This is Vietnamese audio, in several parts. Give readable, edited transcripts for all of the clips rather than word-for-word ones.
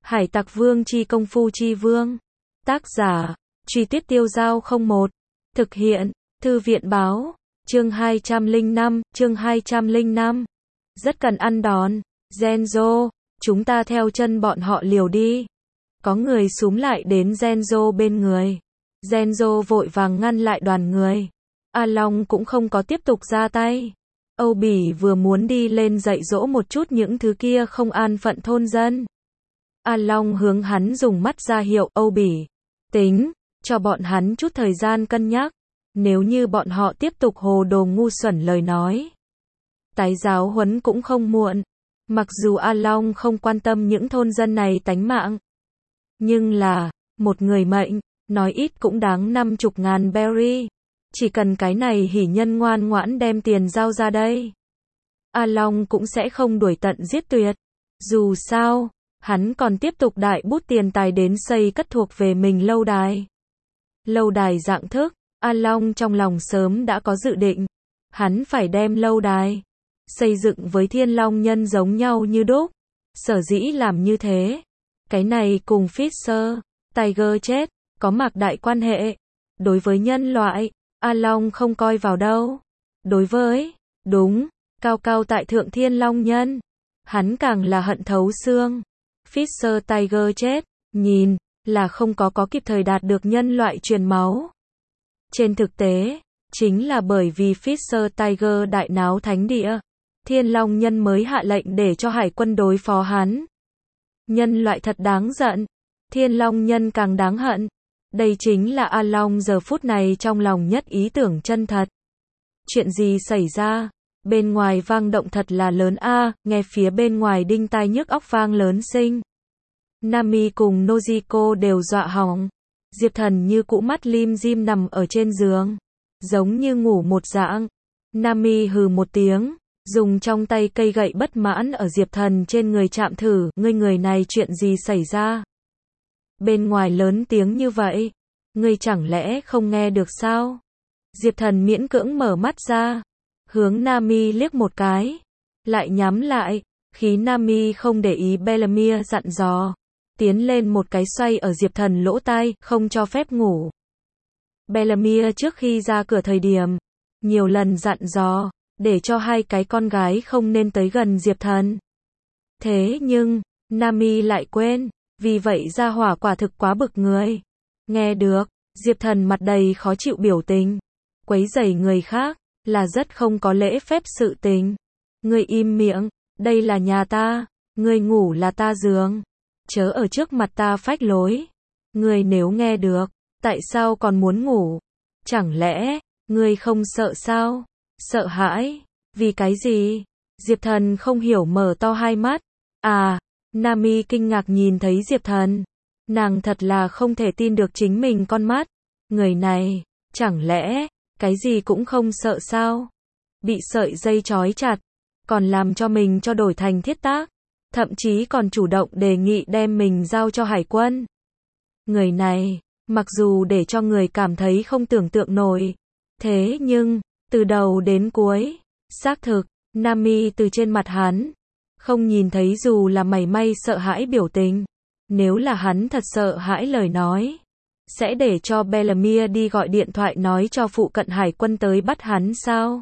Hải Tặc Vương chi công phu chi vương. Tác giả, Truy Tuyết Tiêu Giao 01. Thực hiện, Thư viện báo, chương 205, chương 205. Rất cần ăn đòn. Genzo, chúng ta theo chân bọn họ liều đi. Có người xúm lại đến Genzo bên người. Genzo vội vàng ngăn lại đoàn người. A Long cũng không có tiếp tục ra tay. Âu Bỉ vừa muốn đi lên dạy dỗ một chút những thứ kia không an phận thôn dân. A Long hướng hắn dùng mắt ra hiệu, Âu Bỉ, tính, cho bọn hắn chút thời gian cân nhắc. Nếu như bọn họ tiếp tục hồ đồ ngu xuẩn lời nói, tái giáo huấn cũng không muộn. Mặc dù A Long không quan tâm những thôn dân này tánh mạng, nhưng là, một người mệnh, nói ít cũng đáng 50.000 berry. Chỉ cần cái này hỉ nhân ngoan ngoãn đem tiền giao ra đây, A Long cũng sẽ không đuổi tận giết tuyệt. Dù sao, hắn còn tiếp tục đại bút tiền tài đến xây cất thuộc về mình lâu đài. Lâu đài dạng thức, A Long trong lòng sớm đã có dự định. Hắn phải đem lâu đài xây dựng với Thiên Long Nhân giống nhau như đúc. Sở dĩ làm như thế, cái này cùng Fisher, Tiger chết, có mạc đại quan hệ. Đối với nhân loại, A Long không coi vào đâu. Đối với, đúng, cao cao tại thượng Thiên Long Nhân, hắn càng là hận thấu xương. Fisher Tiger chết, nhìn, là không có kịp thời đạt được nhân loại truyền máu. Trên thực tế, chính là bởi vì Fisher Tiger đại náo thánh địa, Thiên Long Nhân mới hạ lệnh để cho hải quân đối phó hắn. Nhân loại thật đáng giận, Thiên Long Nhân càng đáng hận. Đây chính là A Long giờ phút này trong lòng nhất ý tưởng chân thật. Chuyện gì xảy ra? Bên ngoài vang động thật là lớn a, nghe phía bên ngoài đinh tai nhức óc vang lớn sinh. Nami cùng Nojiko đều dọa hỏng. Diệp Thần như cũ mắt lim dim nằm ở trên giường, giống như ngủ một dạng. Nami hừ một tiếng, dùng trong tay cây gậy bất mãn ở Diệp Thần trên người chạm thử, ngươi người này chuyện gì xảy ra? Bên ngoài lớn tiếng như vậy, ngươi chẳng lẽ không nghe được sao? Diệp Thần miễn cưỡng mở mắt ra, hướng Nami liếc một cái, lại nhắm lại, khí Nami không để ý Bellamia dặn dò, tiến lên một cái xoay ở Diệp Thần lỗ tai, không cho phép ngủ. Bellamia trước khi ra cửa thời điểm, nhiều lần dặn dò, để cho hai cái con gái không nên tới gần Diệp Thần. Thế nhưng, Nami lại quên, vì vậy ra hỏa quả thực quá bực người. Nghe được, Diệp Thần mặt đầy khó chịu biểu tình, quấy rầy người khác, là rất không có lễ phép sự tình. Ngươi im miệng, đây là nhà ta, ngươi ngủ là ta giường. Chớ ở trước mặt ta phách lối. Ngươi nếu nghe được, tại sao còn muốn ngủ? Chẳng lẽ, ngươi không sợ sao? Sợ hãi? Vì cái gì? Diệp Thần không hiểu mở to hai mắt. À, Nami kinh ngạc nhìn thấy Diệp Thần. Nàng thật là không thể tin được chính mình con mắt. Người này, chẳng lẽ, cái gì cũng không sợ sao? Bị sợi dây trói chặt, còn làm cho mình cho đổi thành thiết tác. Thậm chí còn chủ động đề nghị đem mình giao cho hải quân. Người này, mặc dù để cho người cảm thấy không tưởng tượng nổi, thế nhưng, từ đầu đến cuối, xác thực, Nami từ trên mặt hắn, không nhìn thấy dù là mảy may sợ hãi biểu tình. Nếu là hắn thật sợ hãi lời nói, sẽ để cho Bellamia đi gọi điện thoại nói cho phụ cận hải quân tới bắt hắn sao?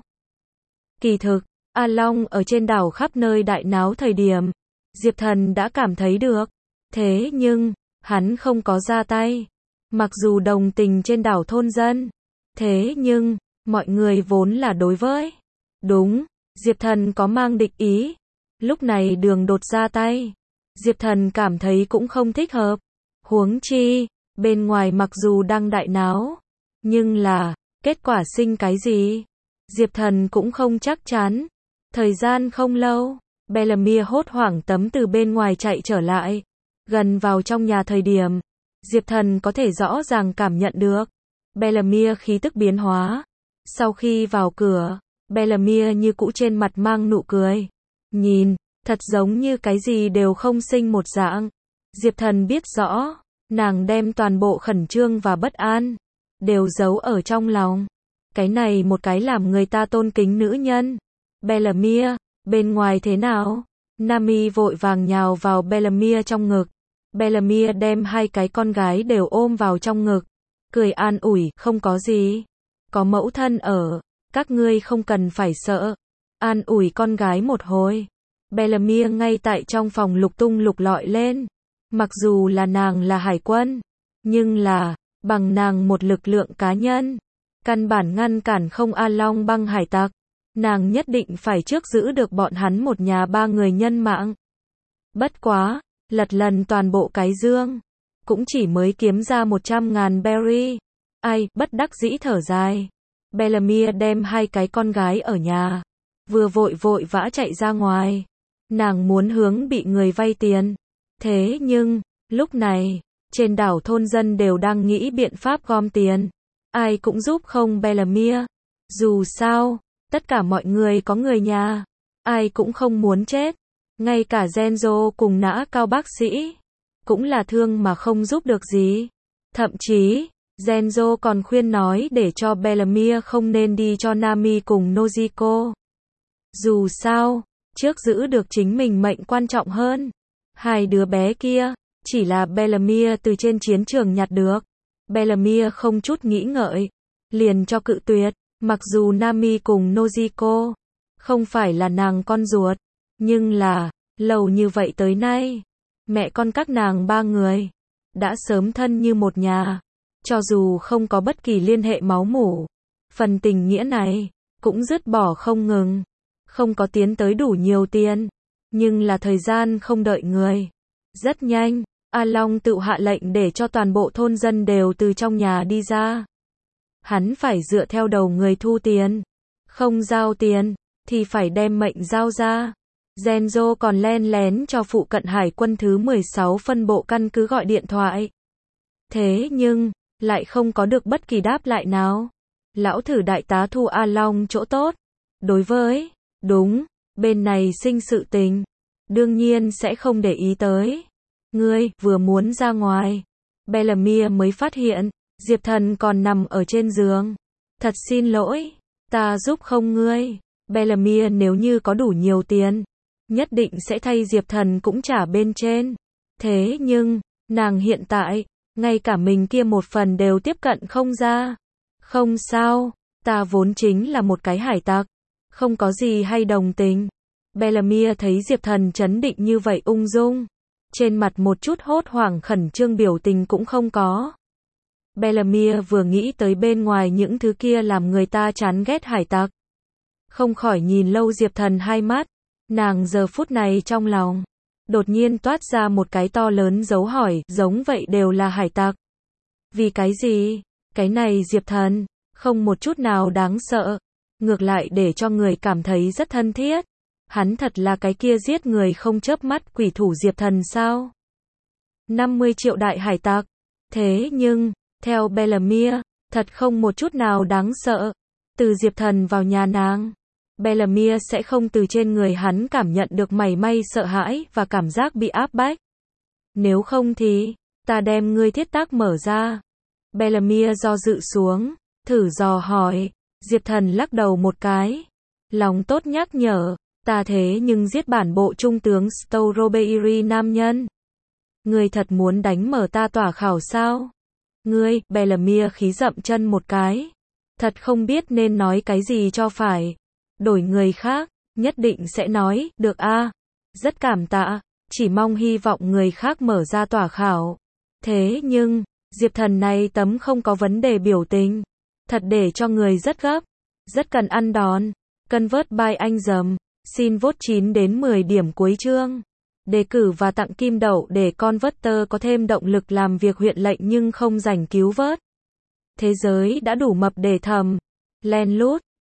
Kỳ thực, A Long ở trên đảo khắp nơi đại náo thời điểm, Diệp Thần đã cảm thấy được. Thế nhưng, hắn không có ra tay. Mặc dù đồng tình trên đảo thôn dân, thế nhưng, mọi người vốn là đối với. Đúng, Diệp Thần có mang địch ý. Lúc này đường đột ra tay, Diệp Thần cảm thấy cũng không thích hợp. Huống chi, bên ngoài mặc dù đang đại náo, nhưng là, kết quả sinh cái gì? Diệp Thần cũng không chắc chắn. Thời gian không lâu, Bellamia hốt hoảng tấm từ bên ngoài chạy trở lại. Gần vào trong nhà thời điểm, Diệp Thần có thể rõ ràng cảm nhận được Bellamia khí tức biến hóa. Sau khi vào cửa, Bellamia như cũ trên mặt mang nụ cười. Nhìn, thật giống như cái gì đều không sinh một dạng. Diệp Thần biết rõ, nàng đem toàn bộ khẩn trương và bất an đều giấu ở trong lòng. Cái này một cái làm người ta tôn kính nữ nhân. Bellamia, bên ngoài thế nào? Nami vội vàng nhào vào Bellamia trong ngực, Bellamy đem hai cái con gái đều ôm vào trong ngực, cười an ủi, không có gì. Có mẫu thân ở, các ngươi không cần phải sợ. An ủi con gái một hồi. Bellamy ngay tại trong phòng lục tung lục lọi lên. Mặc dù là nàng là hải quân, nhưng là, bằng nàng một lực lượng cá nhân, căn bản ngăn cản không A Long băng hải tặc. Nàng nhất định phải trước giữ được bọn hắn một nhà ba người nhân mạng. Bất quá, lật lần toàn bộ cái dương, cũng chỉ mới kiếm ra 100.000 berry. Ai, bất đắc dĩ thở dài. Bellamy đem hai cái con gái ở nhà, vừa vội vội vã chạy ra ngoài. Nàng muốn hướng bị người vay tiền. Thế nhưng, lúc này, trên đảo thôn dân đều đang nghĩ biện pháp gom tiền. Ai cũng giúp không Bellamy. Dù sao, tất cả mọi người có người nhà. Ai cũng không muốn chết. Ngay cả Genzo cùng nã cao bác sĩ, cũng là thương mà không giúp được gì. Thậm chí, Genzo còn khuyên nói để cho Bellamy không nên đi cho Nami cùng Nojiko. Dù sao, trước giữ được chính mình mệnh quan trọng hơn. Hai đứa bé kia, chỉ là Bellamy từ trên chiến trường nhặt được. Bellamy không chút nghĩ ngợi, liền cho cự tuyệt. Mặc dù Nami cùng Nojiko không phải là nàng con ruột, nhưng là, lâu như vậy tới nay, mẹ con các nàng ba người đã sớm thân như một nhà. Cho dù không có bất kỳ liên hệ máu mủ, phần tình nghĩa này cũng dứt bỏ không ngừng. Không có tiến tới đủ nhiều tiền, nhưng là thời gian không đợi người. Rất nhanh, A Long tự hạ lệnh để cho toàn bộ thôn dân đều từ trong nhà đi ra. Hắn phải dựa theo đầu người thu tiền. Không giao tiền, thì phải đem mệnh giao ra. Genzo còn len lén cho phụ cận hải quân thứ 16 phân bộ căn cứ gọi điện thoại. Thế nhưng, lại không có được bất kỳ đáp lại nào. Lão thử đại tá thu A Long chỗ tốt. Đối với, đúng, bên này sinh sự tình, đương nhiên sẽ không để ý tới. Ngươi, vừa muốn ra ngoài, Bellamy mới phát hiện, Diệp Thần còn nằm ở trên giường. Thật xin lỗi, ta giúp không ngươi. Bellamy nếu như có đủ nhiều tiền, nhất định sẽ thay Diệp Thần cũng trả bên trên. Thế nhưng, nàng hiện tại, ngay cả mình kia một phần đều tiếp cận không ra. Không sao, ta vốn chính là một cái hải tặc, không có gì hay đồng tình. Bellamy thấy Diệp Thần trấn định như vậy ung dung, trên mặt một chút hốt hoảng khẩn trương biểu tình cũng không có. Bellamy vừa nghĩ tới bên ngoài những thứ kia làm người ta chán ghét hải tặc, không khỏi nhìn lâu Diệp Thần hai mắt. Nàng giờ phút này trong lòng đột nhiên toát ra một cái to lớn dấu hỏi, giống vậy đều là hải tặc. Vì cái gì? Cái này Diệp Thần không một chút nào đáng sợ, ngược lại để cho người cảm thấy rất thân thiết. Hắn thật là cái kia giết người không chớp mắt quỷ thủ Diệp Thần sao? 50 triệu đại hải tặc. Thế nhưng, theo Bellamy, thật không một chút nào đáng sợ. Từ Diệp Thần vào nhà nàng, Bellamy sẽ không từ trên người hắn cảm nhận được mảy may sợ hãi và cảm giác bị áp bách. Nếu không thì, ta đem ngươi thiết tác mở ra. Bellamy do dự xuống, thử dò hỏi. Diệp Thần lắc đầu một cái. Lòng tốt nhắc nhở, ta thế nhưng giết bản bộ trung tướng Strawberry nam nhân. Ngươi thật muốn đánh mở ta tỏa khảo sao? Ngươi, Bellamy khí dậm chân một cái. Thật không biết nên nói cái gì cho phải. Đổi người khác, nhất định sẽ nói, được a, rất cảm tạ, chỉ mong hy vọng người khác mở ra tỏa khảo. Thế nhưng, Diệp Thần này tấm không có vấn đề biểu tình, thật để cho người rất gấp, rất cần ăn đòn. Convert by anh dầm, xin vote 9 đến 10 điểm cuối chương. Đề cử và tặng kim đậu để Converter có thêm động lực làm việc huyện lệnh nhưng không rảnh cứu vớt. Thế giới đã đủ mập để thầm, len lút.